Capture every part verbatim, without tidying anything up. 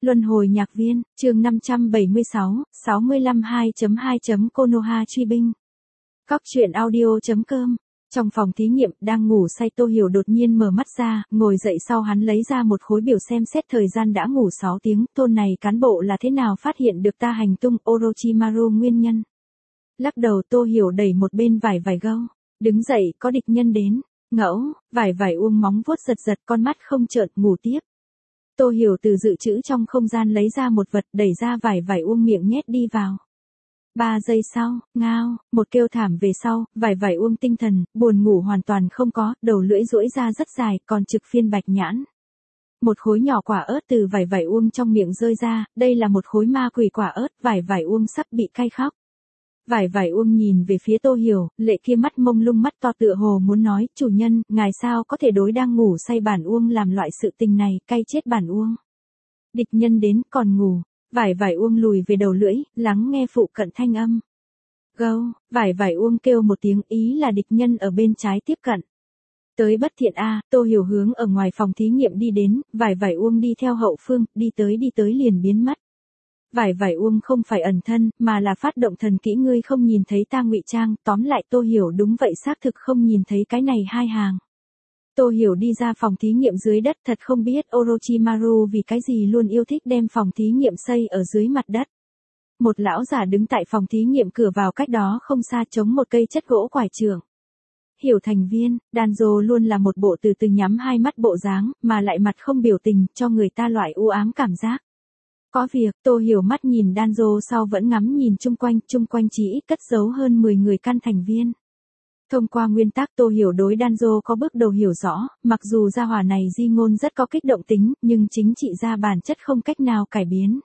Luân hồi nhạc viên, chương năm trăm bảy mươi sáu, sáu mươi lăm hai chấm hai chấm Konoha truy binh. Cóc truyện audio chấm com. Trong phòng thí nghiệm, đang ngủ say Tô Hiểu đột nhiên mở mắt ra, ngồi dậy sau hắn lấy ra một khối biểu xem xét thời gian đã ngủ sáu tiếng, tôn này cán bộ là thế nào phát hiện được ta hành tung Orochimaru nguyên nhân. Lắc đầu Tô Hiểu đẩy một bên vải vải gâu, đứng dậy có địch nhân đến, ngẫu, vải vải uông móng vuốt giật giật con mắt không trợn ngủ tiếp. Tô Hiểu từ dự trữ trong không gian lấy ra một vật đẩy ra vải vải uông miệng nhét đi vào. Ba giây sau, ngao, một kêu thảm về sau, vải vải uông tinh thần, buồn ngủ hoàn toàn không có, đầu lưỡi duỗi ra rất dài, còn trực phiên bạch nhãn. Một khối nhỏ quả ớt từ vải vải uông trong miệng rơi ra, đây là một khối ma quỷ quả ớt, vải vải uông sắp bị cay khóc. Vải vải uông nhìn về phía Tô Hiểu, lệ kia mắt mông lung mắt to tựa hồ muốn nói, chủ nhân, ngài sao có thể đối đang ngủ say bản uông làm loại sự tình này, cay chết bản uông. Địch nhân đến còn ngủ, vải vải uông lùi về đầu lưỡi, lắng nghe phụ cận thanh âm. Gâu, vải vải uông kêu một tiếng ý là địch nhân ở bên trái tiếp cận. Tới bất thiện A, Tô Hiểu hướng ở ngoài phòng thí nghiệm đi đến, vải vải uông đi theo hậu phương, đi tới đi tới liền biến mất. Vải vải uông không phải ẩn thân, mà là phát động thần kỹ ngươi không nhìn thấy ta ngụy trang, tóm lại Tô Hiểu đúng vậy xác thực không nhìn thấy cái này hai hàng. Tô Hiểu đi ra phòng thí nghiệm dưới đất thật không biết Orochimaru vì cái gì luôn yêu thích đem phòng thí nghiệm xây ở dưới mặt đất. Một lão giả đứng tại phòng thí nghiệm cửa vào cách đó không xa chống một cây chất gỗ quải trường. Hiểu thành viên, Danzo luôn là một bộ từ từ nhắm hai mắt bộ dáng, mà lại mặt không biểu tình, cho người ta loại u ám cảm giác. Có việc, Tô Hiểu mắt nhìn Danzo sau vẫn ngắm nhìn chung quanh, chung quanh chỉ ít cất giấu hơn mười người căn thành viên. Thông qua nguyên tắc Tô Hiểu đối Danzo có bước đầu hiểu rõ, mặc dù gia hỏa này di ngôn rất có kích động tính, nhưng chính trị gia bản chất không cách nào cải biến.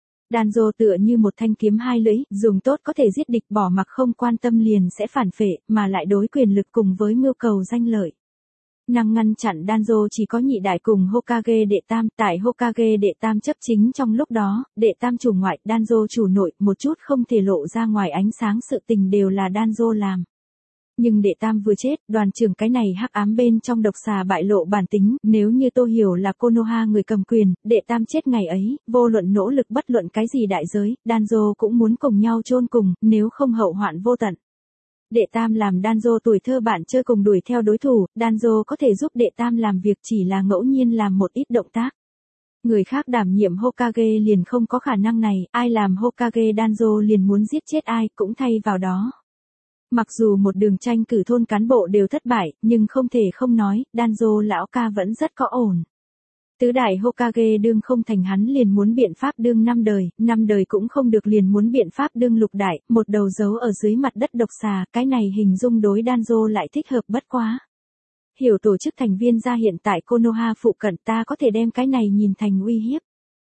Danzo tựa như một thanh kiếm hai lưỡi, dùng tốt có thể giết địch bỏ mặc không quan tâm liền sẽ phản phệ, mà lại đối quyền lực cùng với mưu cầu danh lợi. Năng ngăn chặn Danzo chỉ có nhị đại cùng Hokage đệ tam, tại Hokage đệ tam chấp chính trong lúc đó, đệ tam chủ ngoại, Danzo chủ nội, một chút không thể lộ ra ngoài ánh sáng sự tình đều là Danzo làm. Nhưng đệ tam vừa chết, đoàn trưởng cái này hắc ám bên trong độc xà bại lộ bản tính, nếu như Tô Hiểu là Konoha người cầm quyền, đệ tam chết ngày ấy, vô luận nỗ lực bất luận cái gì đại giới, Danzo cũng muốn cùng nhau chôn cùng, nếu không hậu hoạn vô tận. Đệ tam làm Danzo tuổi thơ bạn chơi cùng đuổi theo đối thủ, Danzo có thể giúp đệ tam làm việc chỉ là ngẫu nhiên làm một ít động tác. Người khác đảm nhiệm Hokage liền không có khả năng này, ai làm Hokage Danzo liền muốn giết chết ai cũng thay vào đó. Mặc dù một đường tranh cử thôn cán bộ đều thất bại, nhưng không thể không nói, Danzo lão ca vẫn rất có ổn. Tứ đại Hokage đương không thành hắn liền muốn biện pháp đương năm đời, năm đời cũng không được liền muốn biện pháp đương lục đại, một đầu giấu ở dưới mặt đất độc xà, cái này hình dung đối Danzo lại thích hợp bất quá. Hiểu tổ chức thành viên ra hiện tại Konoha phụ cận ta có thể đem cái này nhìn thành uy hiếp.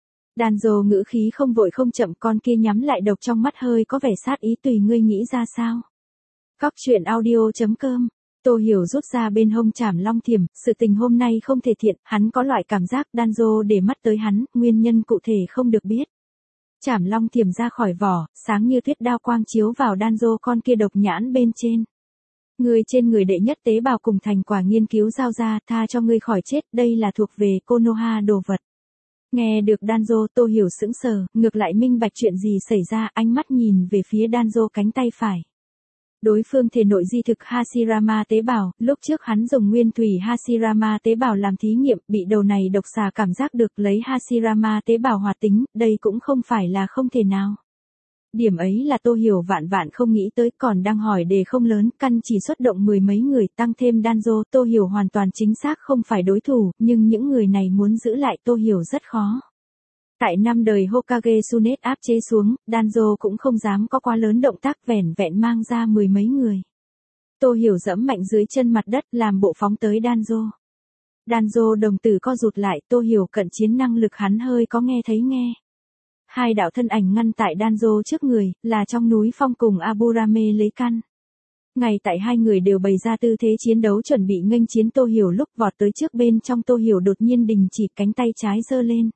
Danzo ngữ khí không vội không chậm con kia nhắm lại độc trong mắt hơi có vẻ sát ý tùy ngươi nghĩ ra sao. Cóc truyện audio chấm com. Tô Hiểu rút ra bên hông chảm long thiểm, sự tình hôm nay không thể thiện, hắn có loại cảm giác Danzo để mắt tới hắn, nguyên nhân cụ thể không được biết. Chảm long thiểm ra khỏi vỏ, sáng như tuyết đao quang chiếu vào Danzo con kia độc nhãn bên trên. Người trên người đệ nhất tế bào cùng thành quả nghiên cứu giao ra, tha cho ngươi khỏi chết, đây là thuộc về Konoha đồ vật. Nghe được Danzo Tô Hiểu sững sờ, ngược lại minh bạch chuyện gì xảy ra, ánh mắt nhìn về phía Danzo cánh tay phải. Đối phương thể nội di thực Hashirama tế bào, lúc trước hắn dùng nguyên thủy Hashirama tế bào làm thí nghiệm, bị đầu này độc xà cảm giác được lấy Hashirama tế bào hoạt tính, đây cũng không phải là không thể nào. Điểm ấy là Tô Hiểu vạn vạn không nghĩ tới, còn đang hỏi đề không lớn, căn chỉ xuất động mười mấy người, tăng thêm Danzo, Tô Hiểu hoàn toàn chính xác không phải đối thủ, nhưng những người này muốn giữ lại Tô Hiểu rất khó. Tại năm đời Hokage Tsunade áp chế xuống, Danzo cũng không dám có quá lớn động tác vẻn vẹn mang ra mười mấy người. Tô Hiểu dẫm mạnh dưới chân mặt đất làm bộ phóng tới Danzo. Danzo đồng tử co rụt lại, Tô Hiểu cận chiến năng lực hắn hơi có nghe thấy nghe. Hai đạo thân ảnh ngăn tại Danzo trước người, là trong núi phong cùng Aburame lấy căn. Ngay tại hai người đều bày ra tư thế chiến đấu chuẩn bị nghênh chiến Tô Hiểu lúc vọt tới trước bên trong Tô Hiểu đột nhiên đình chỉ cánh tay trái giơ lên.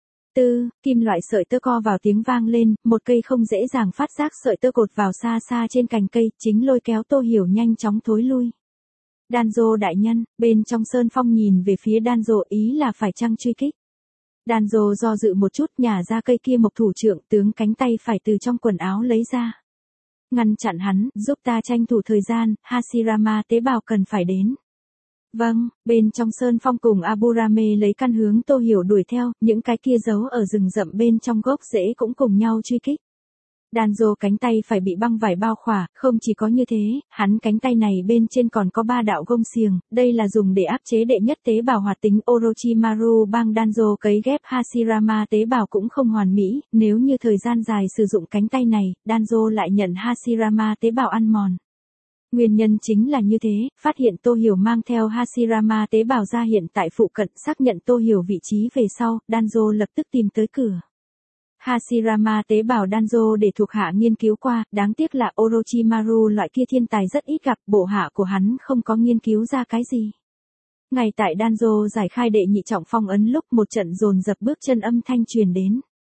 Tư, kim loại sợi tơ co vào tiếng vang lên, một cây không dễ dàng phát giác sợi tơ cột vào xa xa trên cành cây, chính lôi kéo Tô Hiểu nhanh chóng thối lui. Danzo đại nhân, bên trong sơn phong nhìn về phía Danzo ý là phải chăng truy kích. Danzo do dự một chút nhả ra cây kia mộc thủ trượng tướng cánh tay phải từ trong quần áo lấy ra. Ngăn chặn hắn, giúp ta tranh thủ thời gian, Hashirama tế bào cần phải đến. Vâng, bên trong sơn phong cùng Aburame lấy căn hướng Tô Hiểu đuổi theo, những cái kia giấu ở rừng rậm bên trong gốc rễ cũng cùng nhau truy kích. Danzo cánh tay phải bị băng vải bao khỏa, không chỉ có như thế, hắn cánh tay này bên trên còn có ba đạo gông xiềng, đây là dùng để áp chế đệ nhất tế bào hoạt tính Orochimaru băng. Danzo cấy ghép Hashirama tế bào cũng không hoàn mỹ, nếu như thời gian dài sử dụng cánh tay này, Danzo lại nhận Hashirama tế bào ăn mòn. Nguyên nhân chính là như thế, phát hiện Tô Hiểu mang theo Hashirama tế bào ra hiện tại phụ cận, xác nhận Tô Hiểu vị trí về sau, Danzo lập tức tìm tới cửa. Hashirama tế bào Danzo để thuộc hạ nghiên cứu qua, đáng tiếc là Orochimaru loại kia thiên tài rất ít gặp, bộ hạ của hắn không có nghiên cứu ra cái gì. Ngay tại Danzo giải khai đệ nhị trọng phong ấn lúc một trận dồn dập bước chân âm thanh truyền đến.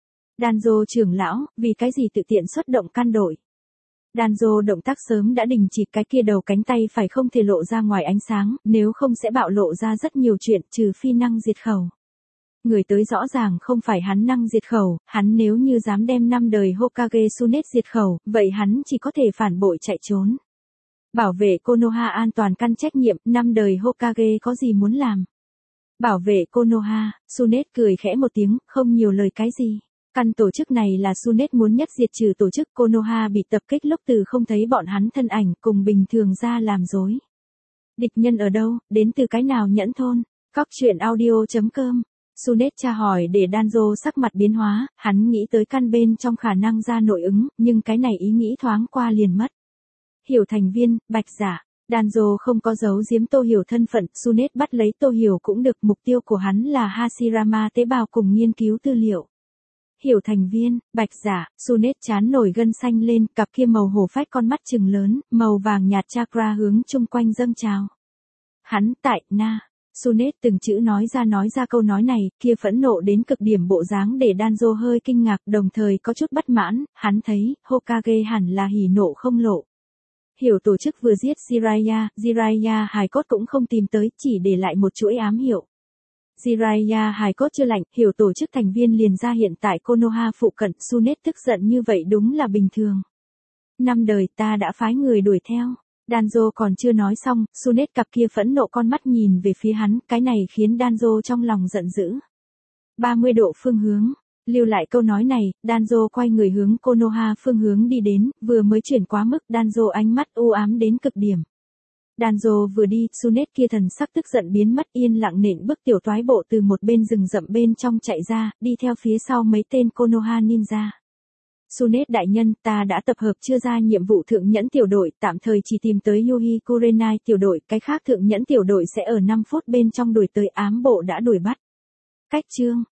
Danzo trưởng lão, vì cái gì tự tiện xuất động can đội? Danzo động tác sớm đã đình chỉ, cái kia đầu cánh tay phải không thể lộ ra ngoài ánh sáng, nếu không sẽ bạo lộ ra rất nhiều chuyện, trừ phi năng diệt khẩu. Người tới rõ ràng không phải hắn năng diệt khẩu, hắn nếu như dám đem năm đời Hokage Tsunade diệt khẩu, vậy hắn chỉ có thể phản bội chạy trốn. Bảo vệ Konoha an toàn căn trách nhiệm, năm đời Hokage có gì muốn làm? Bảo vệ Konoha, Tsunade cười khẽ một tiếng, không nhiều lời cái gì. Căn tổ chức này là Tsunade muốn nhất diệt trừ tổ chức. Konoha bị tập kích lúc từ không thấy bọn hắn thân ảnh, cùng bình thường ra làm dối. Địch nhân ở đâu, đến từ cái nào nhẫn thôn? Cóc truyện audio chấm com. Tsunade tra hỏi để Danzo sắc mặt biến hóa, hắn nghĩ tới căn bên trong khả năng ra nội ứng, nhưng cái này ý nghĩ thoáng qua liền mất. Hiểu thành viên, bạch giả. Danzo không có giấu giếm Tô Hiểu thân phận, Tsunade bắt lấy Tô Hiểu cũng được, mục tiêu của hắn là Hashirama tế bào cùng nghiên cứu tư liệu. Hiểu thành viên, bạch giả, Tsunade chán nổi gân xanh lên, cặp kia màu hổ phách con mắt trừng lớn, màu vàng nhạt chakra hướng chung quanh dâng trào. Hắn tại na. Tsunade từng chữ nói ra nói ra câu nói này, kia phẫn nộ đến cực điểm bộ dáng để Danzo hơi kinh ngạc, đồng thời có chút bất mãn, hắn thấy, Hokage hẳn là hỉ nộ không lộ. Hiểu tổ chức vừa giết Jiraiya, Jiraiya hài cốt cũng không tìm tới, chỉ để lại một chuỗi ám hiệu. Jiraiya hài cốt chưa lạnh, hiểu tổ chức thành viên liền ra hiện tại Konoha phụ cận, Tsunade tức giận như vậy đúng là bình thường. Năm đời ta đã phái người đuổi theo. Danzo còn chưa nói xong, Tsunade cặp kia phẫn nộ con mắt nhìn về phía hắn, cái này khiến Danzo trong lòng giận dữ. ba mươi độ phương hướng. Lưu lại câu nói này, Danzo quay người hướng Konoha phương hướng đi đến, vừa mới chuyển quá mức, Danzo ánh mắt u ám đến cực điểm. Danzo vừa đi, Tsunade kia thần sắc tức giận biến mất, yên lặng nện bước tiểu toái bộ từ một bên rừng rậm bên trong chạy ra, đi theo phía sau mấy tên Konoha ninja. Tsunade đại nhân, ta đã tập hợp chưa ra nhiệm vụ thượng nhẫn tiểu đội, tạm thời chỉ tìm tới Yuhi Kurenai tiểu đội, cái khác thượng nhẫn tiểu đội sẽ ở năm phút bên trong đuổi tới, ám bộ đã đuổi bắt. Cách chương